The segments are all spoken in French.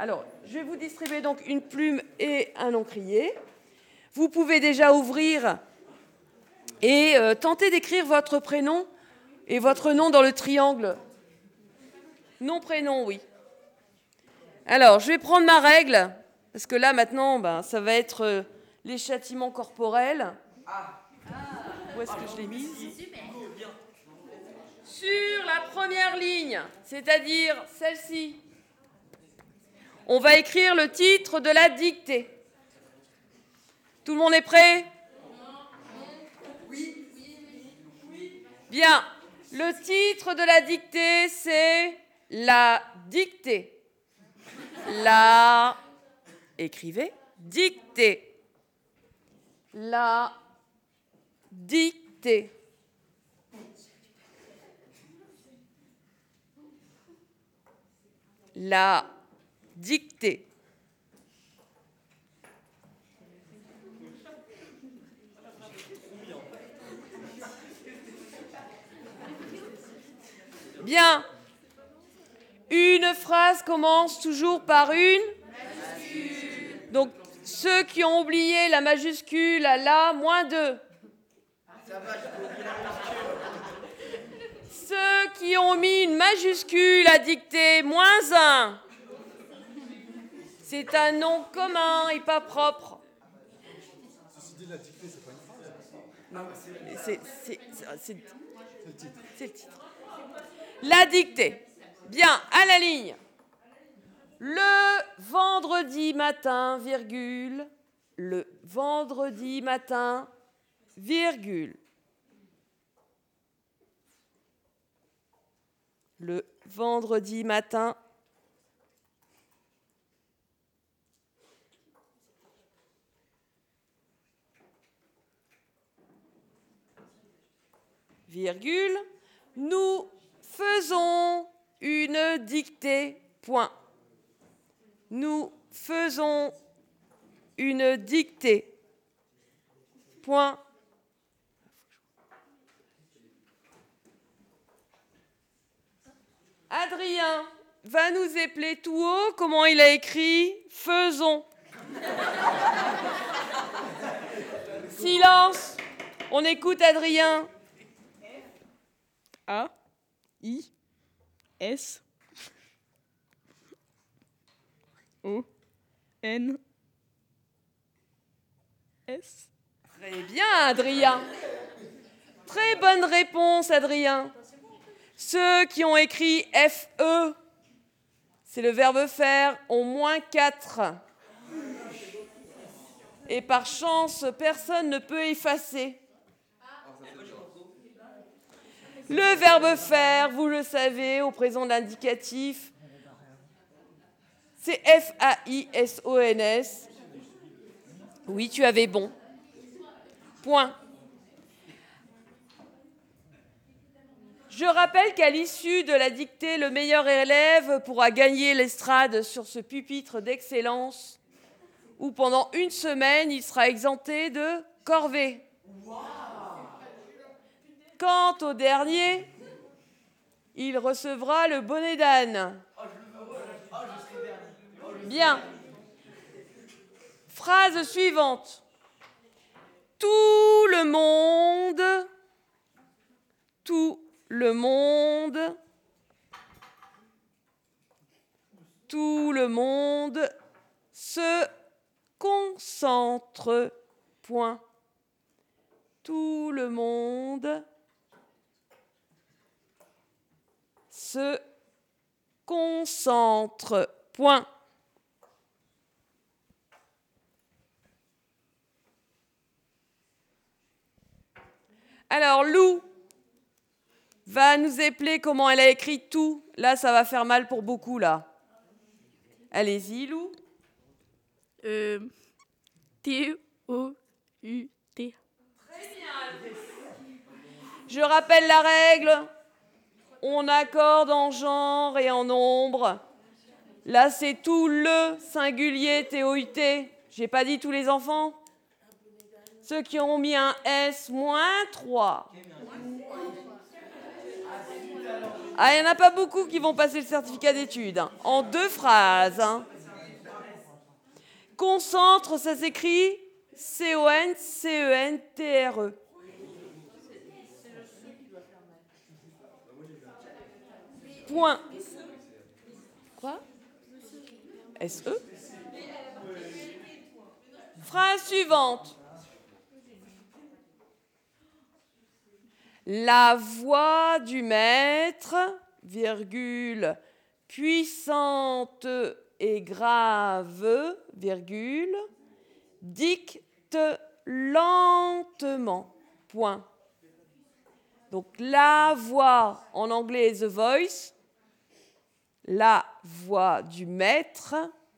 Alors, je vais vous distribuer donc une plume et un encrier. Vous pouvez déjà ouvrir et tenter d'écrire votre prénom et votre nom dans le triangle. Nom, prénom, oui. Alors, je vais prendre ma règle, parce que là, maintenant, ça va être les châtiments corporels. Où est-ce que je l'ai mise ? Sur la première ligne, c'est-à-dire celle-ci, on va écrire le titre de la dictée. Tout le monde est prêt ? Oui. Bien. Le titre de la dictée, c'est la dictée. La, écrivez, dictée. La dictée. La dictée. Bien. Une phrase commence toujours par une majuscule. Donc, ceux qui ont oublié la majuscule à la, -2. Ceux qui ont mis une majuscule à dicter, -1. C'est un nom commun et pas propre. Ceci dit, la dictée, c'est pas une phrase. Non, c'est le titre. La dictée. Bien, à la ligne. Le vendredi matin, virgule. Le vendredi matin, virgule. Le vendredi matin, virgule, nous faisons une dictée, point. Nous faisons une dictée, point. Adrien va nous épeler tout haut comment il a écrit « faisons ». Silence. On écoute Adrien. A, I, S, O, N, S. Très bien, Adrien. Très bonne réponse, Adrien. Ceux qui ont écrit FE, c'est le verbe faire, ont -4. Et par chance, personne ne peut effacer. Le verbe faire, vous le savez, au présent de l'indicatif, c'est FAISONS. Oui, tu avais bon. Point. Je rappelle qu'à l'issue de la dictée, le meilleur élève pourra gagner l'estrade sur ce pupitre d'excellence où pendant une semaine, il sera exempté de corvée. Quant au dernier, il recevra le bonnet d'âne. Bien. Phrase suivante. Tout le monde se concentre. Point. Tout le monde se concentre. Point. Alors, Lou va nous épeler comment elle a écrit tout. Là, ça va faire mal pour beaucoup, là. Allez-y, Lou. T-O-U-T. Très bien. Je rappelle la règle. On accorde en genre et en nombre. Là, c'est tout le singulier T-O-U-T. J'ai pas dit tous les enfants. Ceux qui ont mis un S, -3. Ah, il n'y en a pas beaucoup qui vont passer le certificat d'études. En 2 phrases. Concentre, ça s'écrit C-O-N-C-E-N-T-R-E. Point. Quoi? S-E? Phrase suivante. La voix du maître, virgule, puissante et grave, virgule, dicte lentement, point. Donc la voix, en anglais the voice, la voix du maître,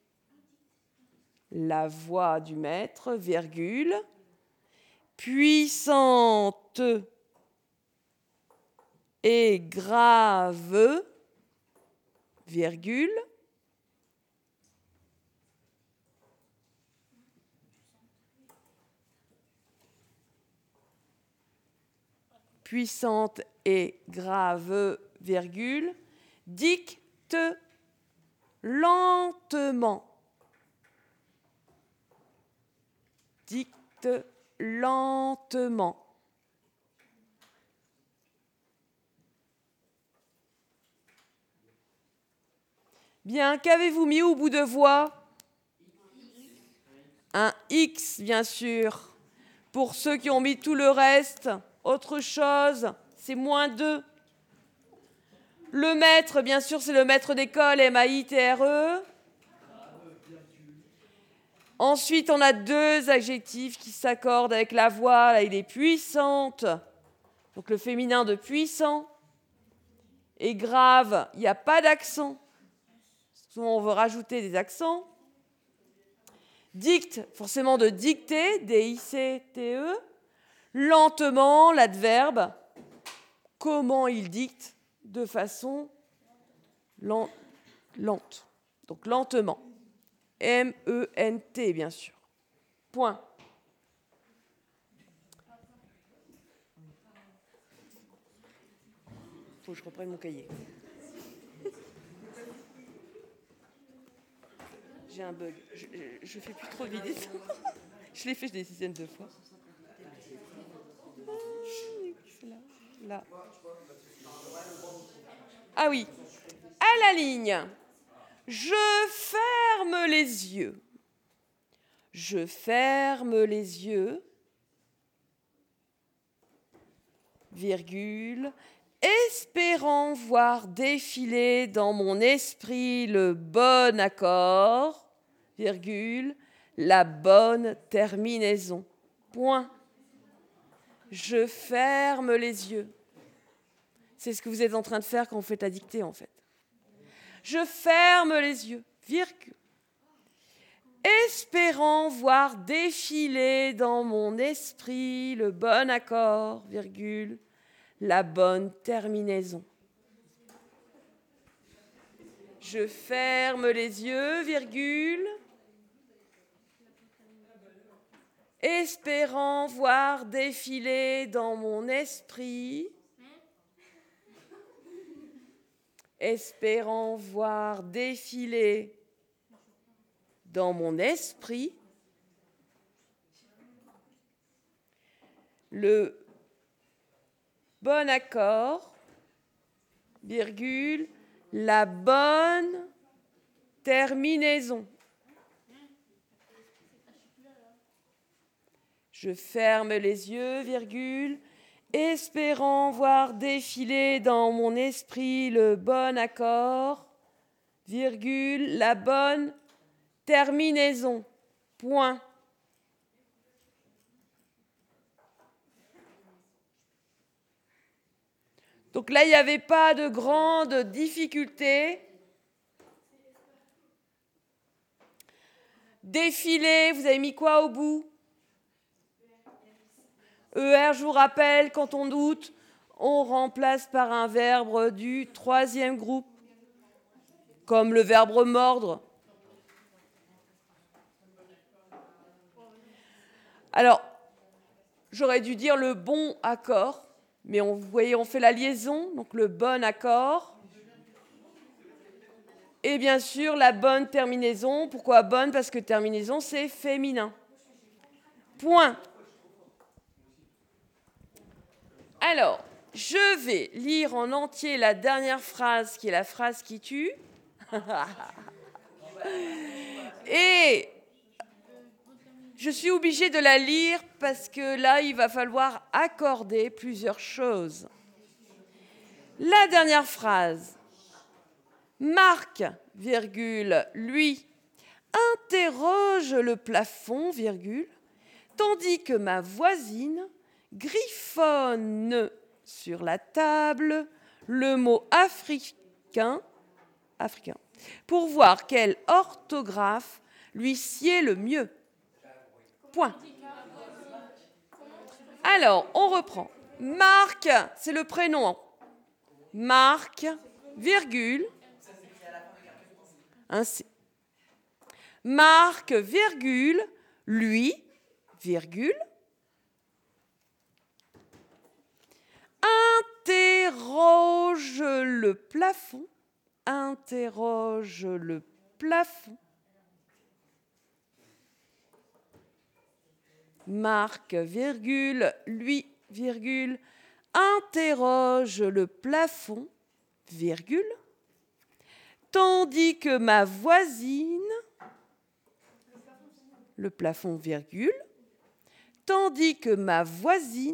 virgule, puissante et grave, virgule, puissante et grave, virgule, dicte lentement. Dicte lentement. Bien, qu'avez-vous mis au bout de voix? Un X, bien sûr. Pour ceux qui ont mis tout le reste, autre chose, c'est -2. Le maître, bien sûr, c'est le maître d'école, M-A-I-T-R-E. Ensuite, on a 2 adjectifs qui s'accordent avec la voix. Là, il est puissante. Donc, le féminin de puissant. Et grave, il n'y a pas d'accent. Souvent, on veut rajouter des accents. Dicte, forcément de dicter, D-I-C-T-E. Lentement, l'adverbe. Comment il dicte? De façon lente. Donc, lentement. M-E-N-T, bien sûr. Point. Faut que je reprenne mon cahier. J'ai un bug. Je fais plus trop de vidéos. Je l'ai fait des dizaines de fois. Là. Ah oui. À la ligne. Je ferme les yeux. Je ferme les yeux. Virgule. Espérant voir défiler dans mon esprit le bon accord, virgule, la bonne terminaison. Point. Je ferme les yeux. C'est ce que vous êtes en train de faire quand vous faites la dictée, en fait. Je ferme les yeux, virgule. Espérant voir défiler dans mon esprit le bon accord, virgule, la bonne terminaison. Je ferme les yeux, virgule. Espérant voir défiler dans mon esprit. Espérant voir défiler dans mon esprit le bon accord, virgule, la bonne terminaison. Je ferme les yeux, virgule, espérant voir défiler dans mon esprit le bon accord, virgule, la bonne terminaison. Point. Donc là, il n'y avait pas de grande difficulté. Défiler, vous avez mis quoi au bout? ER, je vous rappelle, quand on doute, on remplace par un verbe du 3e groupe, comme le verbe mordre. Alors, j'aurais dû dire le bon accord, mais vous voyez, on fait la liaison, donc le bon accord. Et bien sûr, la bonne terminaison. Pourquoi bonne? Parce que terminaison, c'est féminin. Point. Alors, je vais lire en entier la dernière phrase, qui est la phrase qui tue. Et je suis obligée de la lire parce que là, il va falloir accorder plusieurs choses. La dernière phrase. Marc, virgule, lui, interroge le plafond, virgule, tandis que ma voisine griffonne sur la table le mot africain, pour voir quelle orthographe lui sied le mieux. Point. Alors, on reprend. Marc, c'est le prénom. Marc, virgule. Ainsi. Marc, virgule, lui, virgule. Interroge le plafond. Interroge le plafond. Marc, virgule, lui, virgule, interroge le plafond, virgule, tandis que ma voisine, le plafond, virgule, tandis que ma voisine,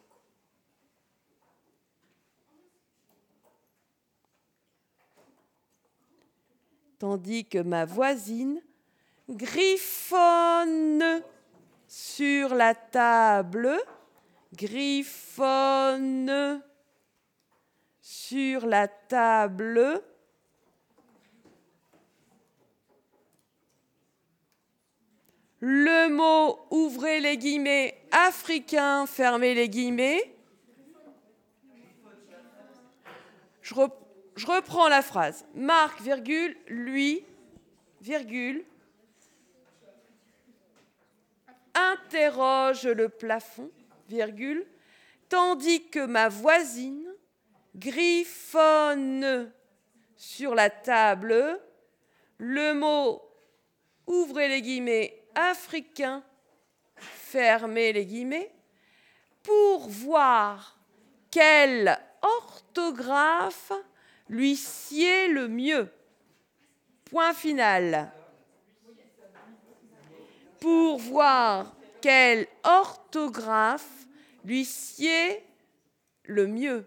griffonne sur la table, griffonne sur la table, le mot, ouvrez les guillemets, africain, fermez les guillemets. Je reprends la phrase. Marc, virgule, lui, virgule, interroge le plafond, virgule, tandis que ma voisine griffonne sur la table le mot, ouvrez les guillemets, africain, fermez les guillemets, pour voir quelle orthographe lui sied le mieux. Point final. Pour voir quelle orthographe lui sied le mieux.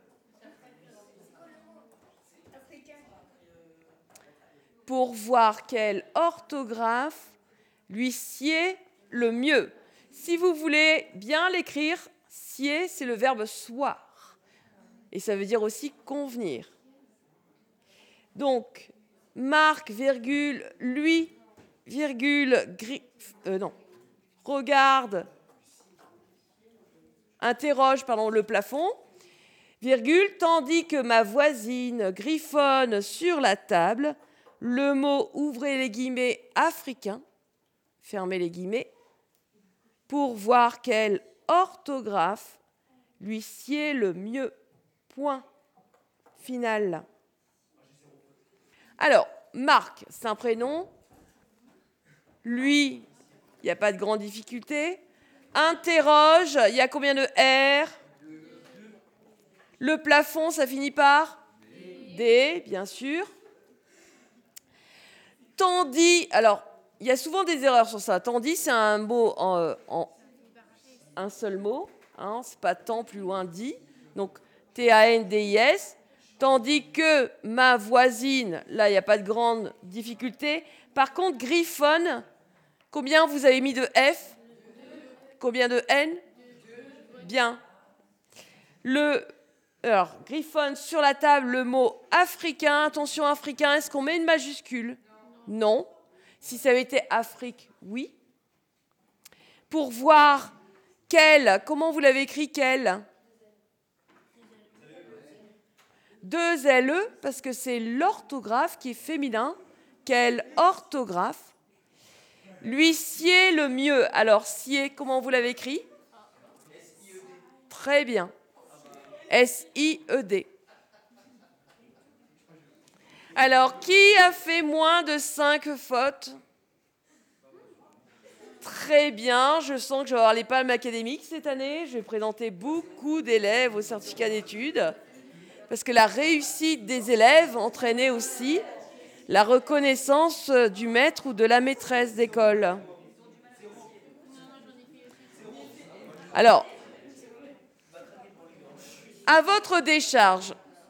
Pour voir quelle orthographe lui sied le mieux. Si vous voulez bien l'écrire, sied, c'est le verbe soir. Et ça veut dire aussi convenir. Donc, Marc, virgule, lui, virgule, interroge le plafond, virgule, tandis que ma voisine griffonne sur la table le mot, ouvrez les guillemets, africain, fermez les guillemets, pour voir quelle orthographe lui sied le mieux. Point final. Alors, Marc, c'est un prénom. Lui, il n'y a pas de grande difficulté. Interroge, il y a combien de R? Le plafond, ça finit par D, bien sûr. Tandis, alors, il y a souvent des erreurs sur ça. Tandis, c'est un mot en un seul mot. Hein, c'est pas tant plus loin dit. Donc, T-A-N-D-I-S. Tandis que ma voisine, là, il n'y a pas de grande difficulté. Par contre, griffonne, combien vous avez mis de F? Combien de N? Bien. Alors, griffonne sur la table le mot africain. Attention, africain, est-ce qu'on met une majuscule? Non. Si ça avait été Afrique, oui. Pour voir quel, comment vous l'avez écrit quel? Deux LE, parce que c'est l'orthographe qui est féminin. Quelle orthographe lui sied le mieux? Alors, sied, comment vous l'avez écrit? Très bien. S-I-E-D. Alors, qui a fait moins de 5 fautes? Très bien, je sens que je vais avoir les palmes académiques cette année. Je vais présenter beaucoup d'élèves au certificat d'études. Parce que la réussite des élèves entraînait aussi la reconnaissance du maître ou de la maîtresse d'école. Alors, à votre décharge,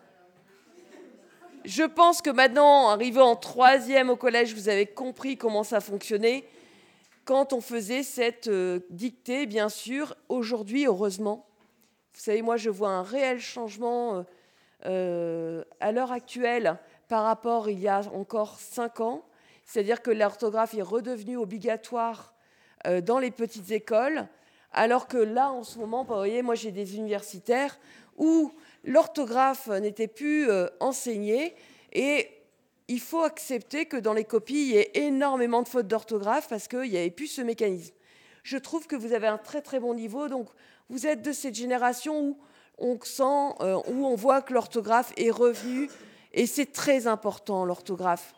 je pense que maintenant, arrivé en 3e au collège, vous avez compris comment ça fonctionnait quand on faisait cette dictée, bien sûr. Aujourd'hui, heureusement, vous savez, moi, je vois un réel changement à l'heure actuelle par rapport il y a encore 5 ans. C'est-à-dire que l'orthographe est redevenue obligatoire dans les petites écoles, alors que là, en ce moment, vous voyez, moi, j'ai des universitaires où l'orthographe n'était plus enseignée et il faut accepter que dans les copies, il y ait énormément de fautes d'orthographe parce qu'il n'y avait plus ce mécanisme. Je trouve que vous avez un très très bon niveau, donc vous êtes de cette génération où on sent, où on voit que l'orthographe est revenue et c'est très important l'orthographe.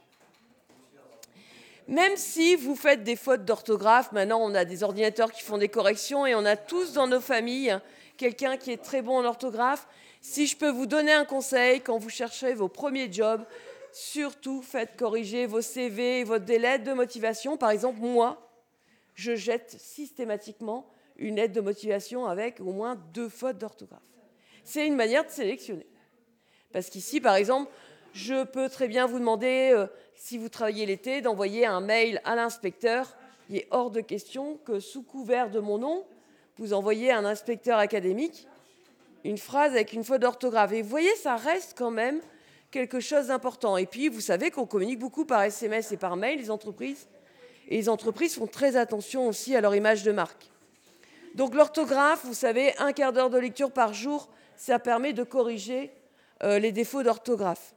Même si vous faites des fautes d'orthographe, maintenant on a des ordinateurs qui font des corrections et on a tous dans nos familles quelqu'un qui est très bon en orthographe. Si je peux vous donner un conseil, quand vous cherchez vos premiers jobs, surtout faites corriger vos CV et votre lettre de motivation. Par exemple, moi, je jette systématiquement une lettre de motivation avec au moins 2 fautes d'orthographe. C'est une manière de sélectionner. Parce qu'ici, par exemple, je peux très bien vous demander, si vous travaillez l'été, d'envoyer un mail à l'inspecteur. Il est hors de question que, sous couvert de mon nom, vous envoyez à un inspecteur académique une phrase avec une faute d'orthographe. Et vous voyez, ça reste quand même quelque chose d'important. Et puis, vous savez qu'on communique beaucoup par SMS et par mail, les entreprises. Et les entreprises font très attention aussi à leur image de marque. Donc l'orthographe, vous savez, 1/4 d'heure de lecture par jour, ça permet de corriger les défauts d'orthographe.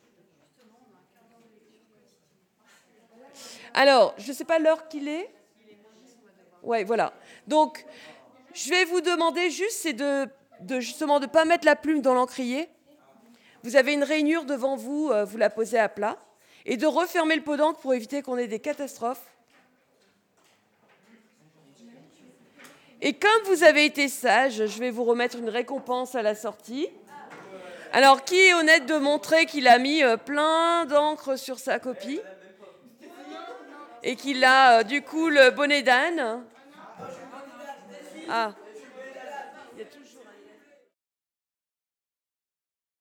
Alors, je ne sais pas l'heure qu'il est. Oui, voilà. Donc, je vais vous demander juste, c'est justement de ne pas mettre la plume dans l'encrier. Vous avez une rainure devant vous, vous la posez à plat. Et de refermer le pot d'encre pour éviter qu'on ait des catastrophes. Et comme vous avez été sage, je vais vous remettre une récompense à la sortie. Alors, qui est honnête de montrer qu'il a mis plein d'encre sur sa copie et qu'il a du coup le bonnet d'âne? Ah.